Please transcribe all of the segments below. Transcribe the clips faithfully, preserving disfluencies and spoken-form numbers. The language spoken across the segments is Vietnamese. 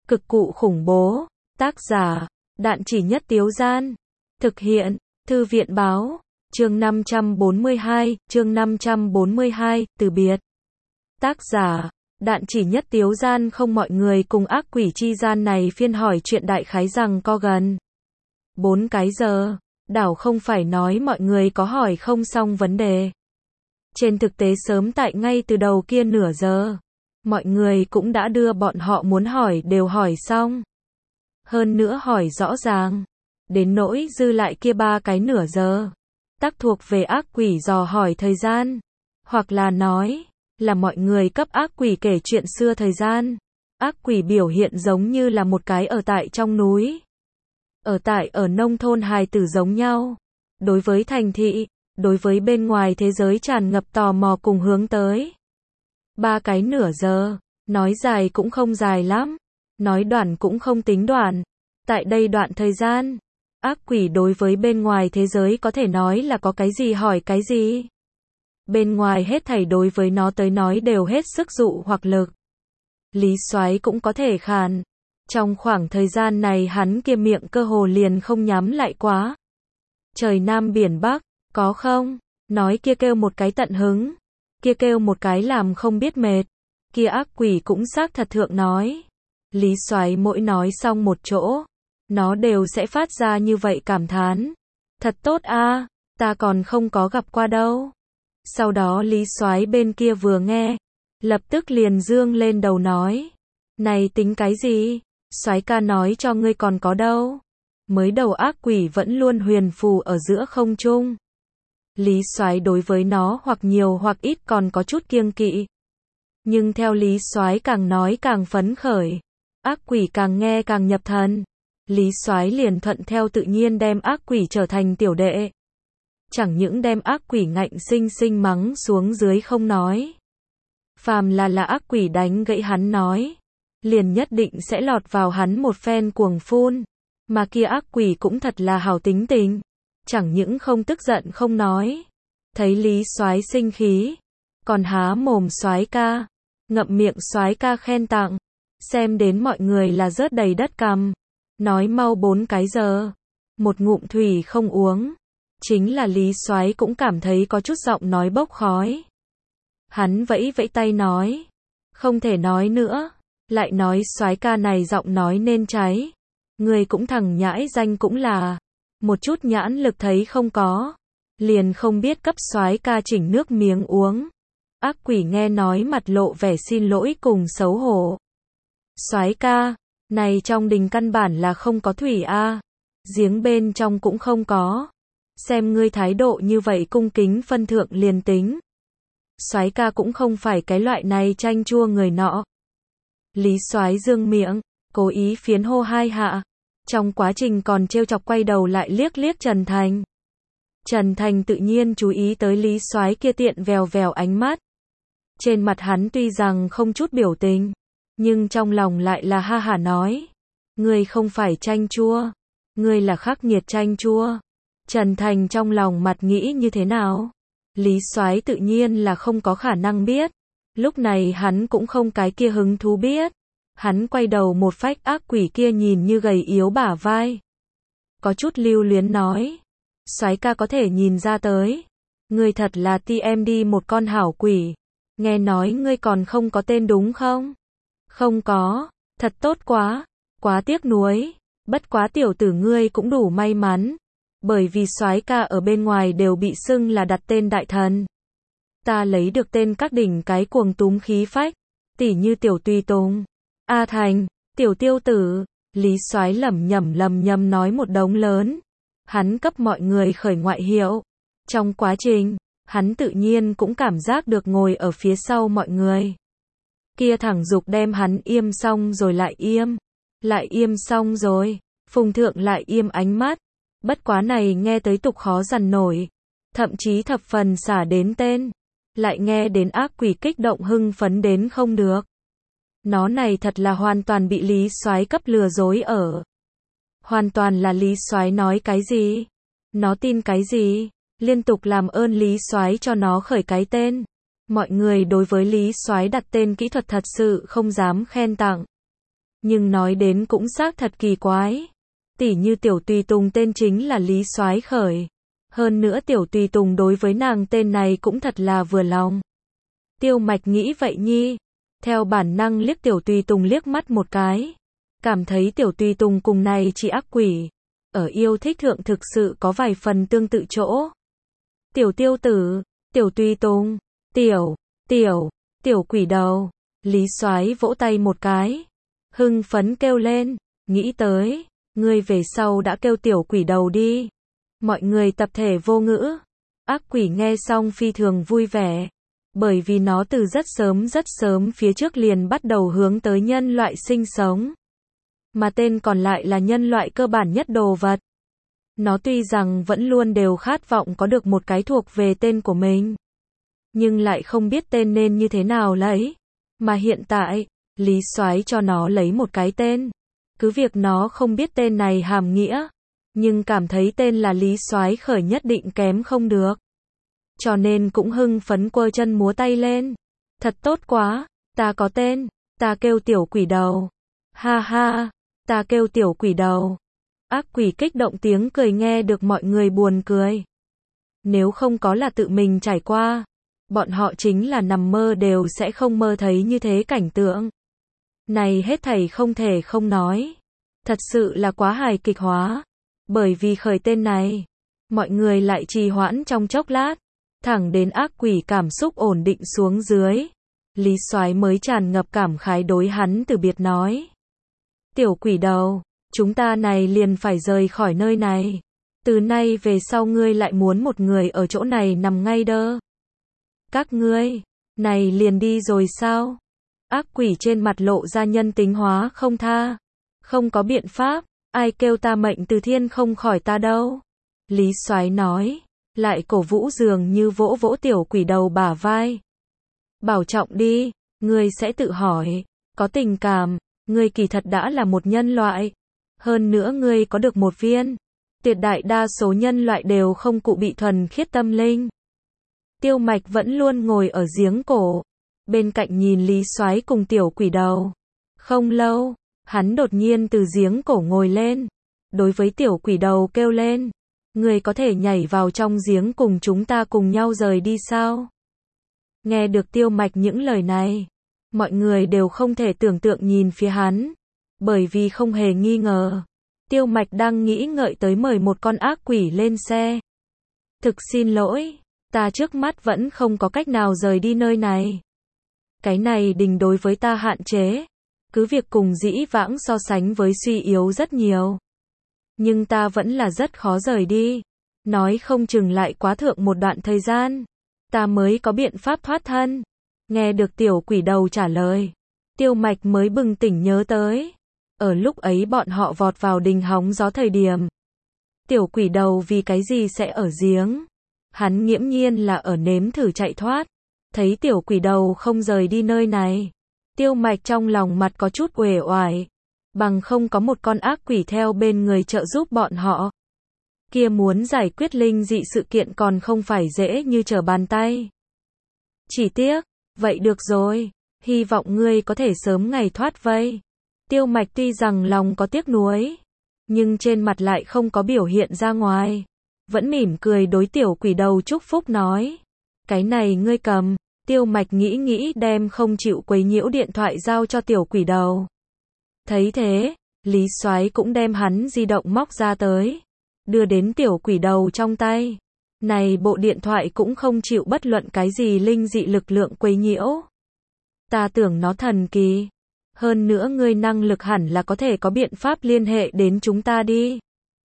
Cực cụ khủng bố. Tác giả, Đạn Chỉ Nhất Tiếu Gian. Thực hiện, Thư viện báo. Chương năm trăm bốn mươi hai, chương năm trăm bốn mươi hai, từ biệt. Tác giả, Đạn Chỉ Nhất Tiếu Gian. Không, mọi người cùng ác quỷ chi gian này phiên hỏi chuyện đại khái rằng co gần bốn cái giờ. Đảo không phải nói mọi người có hỏi không xong vấn đề. Trên thực tế sớm tại ngay từ đầu kia nửa giờ, mọi người cũng đã đưa bọn họ muốn hỏi đều hỏi xong. Hơn nữa hỏi rõ ràng. Đến nỗi dư lại kia ba cái nửa giờ, tắc thuộc về ác quỷ dò hỏi thời gian. Hoặc là nói, là mọi người cấp ác quỷ kể chuyện xưa thời gian. Ác quỷ biểu hiện giống như là một cái ở tại trong núi, ở tại ở nông thôn hài tử giống nhau. Đối với thành thị, đối với bên ngoài thế giới tràn ngập tò mò cùng hướng tới. Ba cái nửa giờ, nói dài cũng không dài lắm, nói đoạn cũng không tính đoạn. Tại đây đoạn thời gian, ác quỷ đối với bên ngoài thế giới có thể nói là có cái gì hỏi cái gì. Bên ngoài hết thảy đối với nó tới nói đều hết sức dụ hoặc lực. Lý Soái cũng có thể khàn. Trong khoảng thời gian này hắn kia miệng cơ hồ liền không nhắm lại quá. Trời Nam biển Bắc, có không? Nói kia kêu một cái tận hứng, kia kêu một cái làm không biết mệt. Kia ác quỷ cũng xác thật thượng nói. Lý Soái mỗi nói xong một chỗ, nó đều sẽ phát ra như vậy cảm thán. Thật tốt a, ta còn không có gặp qua đâu. Sau đó Lý Soái bên kia vừa nghe, lập tức liền dương lên đầu nói. Này tính cái gì? Soái ca nói cho ngươi còn có đâu. Mới đầu ác quỷ vẫn luôn huyền phù ở giữa không trung. Lý Soái đối với nó hoặc nhiều hoặc ít còn có chút kiêng kỵ. Nhưng theo Lý Soái càng nói càng phấn khởi, ác quỷ càng nghe càng nhập thần. Lý Soái liền thuận theo tự nhiên đem ác quỷ trở thành tiểu đệ. Chẳng những đem ác quỷ ngạnh sinh sinh mắng xuống dưới không nói. Phàm là là ác quỷ đánh gãy hắn nói, liền nhất định sẽ lọt vào hắn một phen cuồng phun. Mà kia ác quỷ cũng thật là hảo tính tình. Chẳng những không tức giận không nói. Thấy Lý Soái sinh khí, còn há mồm Soái ca, ngậm miệng Soái ca khen tặng. Xem đến mọi người là rớt đầy đất cằm. Nói mau bốn cái giờ, một ngụm thủy không uống. Chính là Lý Soái cũng cảm thấy có chút giọng nói bốc khói. Hắn vẫy vẫy tay nói, không thể nói nữa. Lại nói Soái ca này giọng nói nên cháy. Người cũng thằng nhãi danh cũng là, một chút nhãn lực thấy không có, liền không biết cấp Soái ca chỉnh nước miếng uống. Ác quỷ nghe nói mặt lộ vẻ xin lỗi cùng xấu hổ. Soái ca, này trong đình căn bản là không có thủy a, giếng bên trong cũng không có. Xem ngươi thái độ như vậy cung kính phân thượng liền tính. Soái ca cũng không phải cái loại này chanh chua người nọ. Lý Soái dương miệng, cố ý phiến hô hai hạ. Trong quá trình còn trêu chọc quay đầu lại liếc liếc Trần Thành. Trần Thành tự nhiên chú ý tới Lý Soái kia tiện vèo vèo ánh mắt. Trên mặt hắn tuy rằng không chút biểu tình, nhưng trong lòng lại là ha hả nói. Ngươi không phải chanh chua, ngươi là khắc nghiệt chanh chua. Trần Thành trong lòng mặt nghĩ như thế nào? Lý Soái tự nhiên là không có khả năng biết. Lúc này hắn cũng không cái kia hứng thú biết. Hắn quay đầu một phách ác quỷ kia nhìn như gầy yếu bả vai. Có chút lưu luyến nói. Soái ca có thể nhìn ra tới. Ngươi thật là ti em đi một con hảo quỷ. Nghe nói ngươi còn không có tên đúng không? Không có, thật tốt quá. Quá tiếc nuối. Bất quá tiểu tử ngươi cũng đủ may mắn. Bởi vì Soái ca ở bên ngoài đều bị xưng là đặt tên đại thần. Ta lấy được tên các đỉnh cái cuồng túm khí phách. Tỉ như tiểu tùy tùng, A Thành, tiểu tiêu tử. Lý Soái lẩm nhẩm lầm nhầm nói một đống lớn. Hắn cấp mọi người khởi ngoại hiệu. Trong quá trình, hắn tự nhiên cũng cảm giác được ngồi ở phía sau mọi người. Kia thẳng dục đem hắn im xong rồi lại im. Lại im xong rồi. Phùng thượng lại im ánh mắt. Bất quá này nghe tới tục khó dằn nổi. Thậm chí thập phần xả đến tên. Lại nghe đến ác quỷ kích động hưng phấn đến không được. Nó này thật là hoàn toàn bị Lý Soái cấp lừa dối ở. Hoàn toàn là Lý Soái nói cái gì? Nó tin cái gì? Liên tục làm ơn Lý Soái cho nó khởi cái tên. Mọi người đối với Lý Soái đặt tên kỹ thuật thật sự không dám khen tặng. Nhưng nói đến cũng xác thật kỳ quái. Tỉ như tiểu tùy tùng tên chính là Lý Soái Khởi. Hơn nữa tiểu tùy tùng đối với nàng tên này cũng thật là vừa lòng. Tiêu Mạch nghĩ vậy nhi. Theo bản năng liếc tiểu tùy tùng liếc mắt một cái. Cảm thấy tiểu tùy tùng cùng này chỉ ác quỷ. Ở yêu thích thượng thực sự có vài phần tương tự chỗ. Tiểu tiêu tử, tiểu tùy tùng, tiểu, tiểu, tiểu quỷ đầu. Lý Soái vỗ tay một cái. Hưng phấn kêu lên, nghĩ tới, ngươi về sau đã kêu tiểu quỷ đầu đi. Mọi người tập thể vô ngữ. Ác quỷ nghe xong phi thường vui vẻ. Bởi vì nó từ rất sớm rất sớm phía trước liền bắt đầu hướng tới nhân loại sinh sống. Mà tên còn lại là nhân loại cơ bản nhất đồ vật. Nó tuy rằng vẫn luôn đều khát vọng có được một cái thuộc về tên của mình. Nhưng lại không biết tên nên như thế nào lấy. Mà hiện tại, Lý Soái cho nó lấy một cái tên. Cứ việc nó không biết tên này hàm nghĩa. Nhưng cảm thấy tên là Lý Soái Khởi nhất định kém không được. Cho nên cũng hưng phấn quơ chân múa tay lên. Thật tốt quá, ta có tên, ta kêu tiểu quỷ đầu. Ha ha, ta kêu tiểu quỷ đầu. Ác quỷ kích động tiếng cười nghe được mọi người buồn cười. Nếu không có là tự mình trải qua, bọn họ chính là nằm mơ đều sẽ không mơ thấy như thế cảnh tượng. Này hết thảy không thể không nói. Thật sự là quá hài kịch hóa. Bởi vì khởi tên này, mọi người lại trì hoãn trong chốc lát. Thẳng đến ác quỷ cảm xúc ổn định xuống dưới. Lý Soái mới tràn ngập cảm khái đối hắn từ biệt nói. Tiểu quỷ đầu, chúng ta này liền phải rời khỏi nơi này. Từ nay về sau ngươi lại muốn một người ở chỗ này nằm ngay đơ. Các ngươi, này liền đi rồi sao? Ác quỷ trên mặt lộ ra nhân tính hóa không tha. Không có biện pháp, ai kêu ta mệnh từ thiên không khỏi ta đâu. Lý Soái nói, lại cổ vũ dường như vỗ vỗ tiểu quỷ đầu bả vai. Bảo trọng đi, ngươi sẽ tự hỏi, có tình cảm, ngươi kỳ thật đã là một nhân loại. Hơn nữa ngươi có được một viên. Tuyệt đại đa số nhân loại đều không cụ bị thuần khiết tâm linh. Tiêu Mạch vẫn luôn ngồi ở giếng cổ. Bên cạnh nhìn Lý Soái cùng tiểu quỷ đầu. Không lâu, hắn đột nhiên từ giếng cổ ngồi lên. Đối với tiểu quỷ đầu kêu lên. Người có thể nhảy vào trong giếng cùng chúng ta cùng nhau rời đi sao? Nghe được Tiêu Mạch những lời này. Mọi người đều không thể tưởng tượng nhìn phía hắn. Bởi vì không hề nghi ngờ. Tiêu Mạch đang nghĩ ngợi tới mời một con ác quỷ lên xe. Thực xin lỗi, ta trước mắt vẫn không có cách nào rời đi nơi này. Cái này đình đối với ta hạn chế. Cứ việc cùng dĩ vãng so sánh với suy yếu rất nhiều. Nhưng ta vẫn là rất khó rời đi. Nói không chừng lại quá thượng một đoạn thời gian. Ta mới có biện pháp thoát thân. Nghe được tiểu quỷ đầu trả lời. Tiêu Mạch mới bừng tỉnh nhớ tới. Ở lúc ấy bọn họ vọt vào đình hóng gió thời điểm. Tiểu quỷ đầu vì cái gì sẽ ở giếng. Hắn nghiễm nhiên là ở nếm thử chạy thoát. Thấy tiểu quỷ đầu không rời đi nơi này. Tiêu Mạch trong lòng mặt có chút uể oải. Bằng không có một con ác quỷ theo bên người trợ giúp bọn họ. Kia muốn giải quyết linh dị sự kiện còn không phải dễ như trở bàn tay. Chỉ tiếc, vậy được rồi, hy vọng ngươi có thể sớm ngày thoát vây. Tiêu Mạch tuy rằng lòng có tiếc nuối, nhưng trên mặt lại không có biểu hiện ra ngoài. Vẫn mỉm cười đối tiểu quỷ đầu chúc phúc nói. Cái này ngươi cầm. Tiêu Mạch nghĩ nghĩ đem không chịu quấy nhiễu điện thoại giao cho tiểu quỷ đầu. Thấy thế, Lý Soái cũng đem hắn di động móc ra tới. Đưa đến tiểu quỷ đầu trong tay. Này bộ điện thoại cũng không chịu bất luận cái gì linh dị lực lượng quấy nhiễu. Ta tưởng nó thần kỳ. Hơn nữa ngươi năng lực hẳn là có thể có biện pháp liên hệ đến chúng ta đi.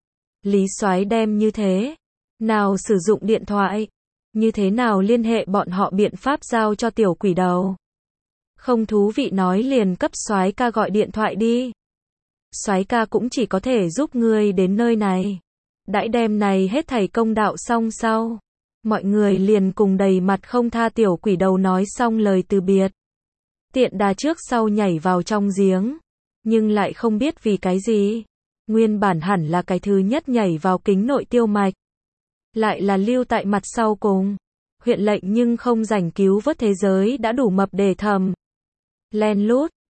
Lý Soái đem như thế. Nào sử dụng điện thoại. Như thế nào liên hệ bọn họ biện pháp giao cho tiểu quỷ đầu. Không thú vị nói liền cấp Soái ca gọi điện thoại đi. Soái ca cũng chỉ có thể giúp ngươi đến nơi này. Đãi đem này hết thảy công đạo xong sau. Mọi người liền cùng đầy mặt không tha tiểu quỷ đầu nói xong lời từ biệt. Tiện đà trước sau nhảy vào trong giếng. Nhưng lại không biết vì cái gì. Nguyên bản hẳn là cái thứ nhất nhảy vào kính nội Tiêu Mạch. Lại là lưu tại mặt sau cùng. Huyện lệnh nhưng không rảnh cứu vớt thế giới đã đủ mập để thầm. Len lút.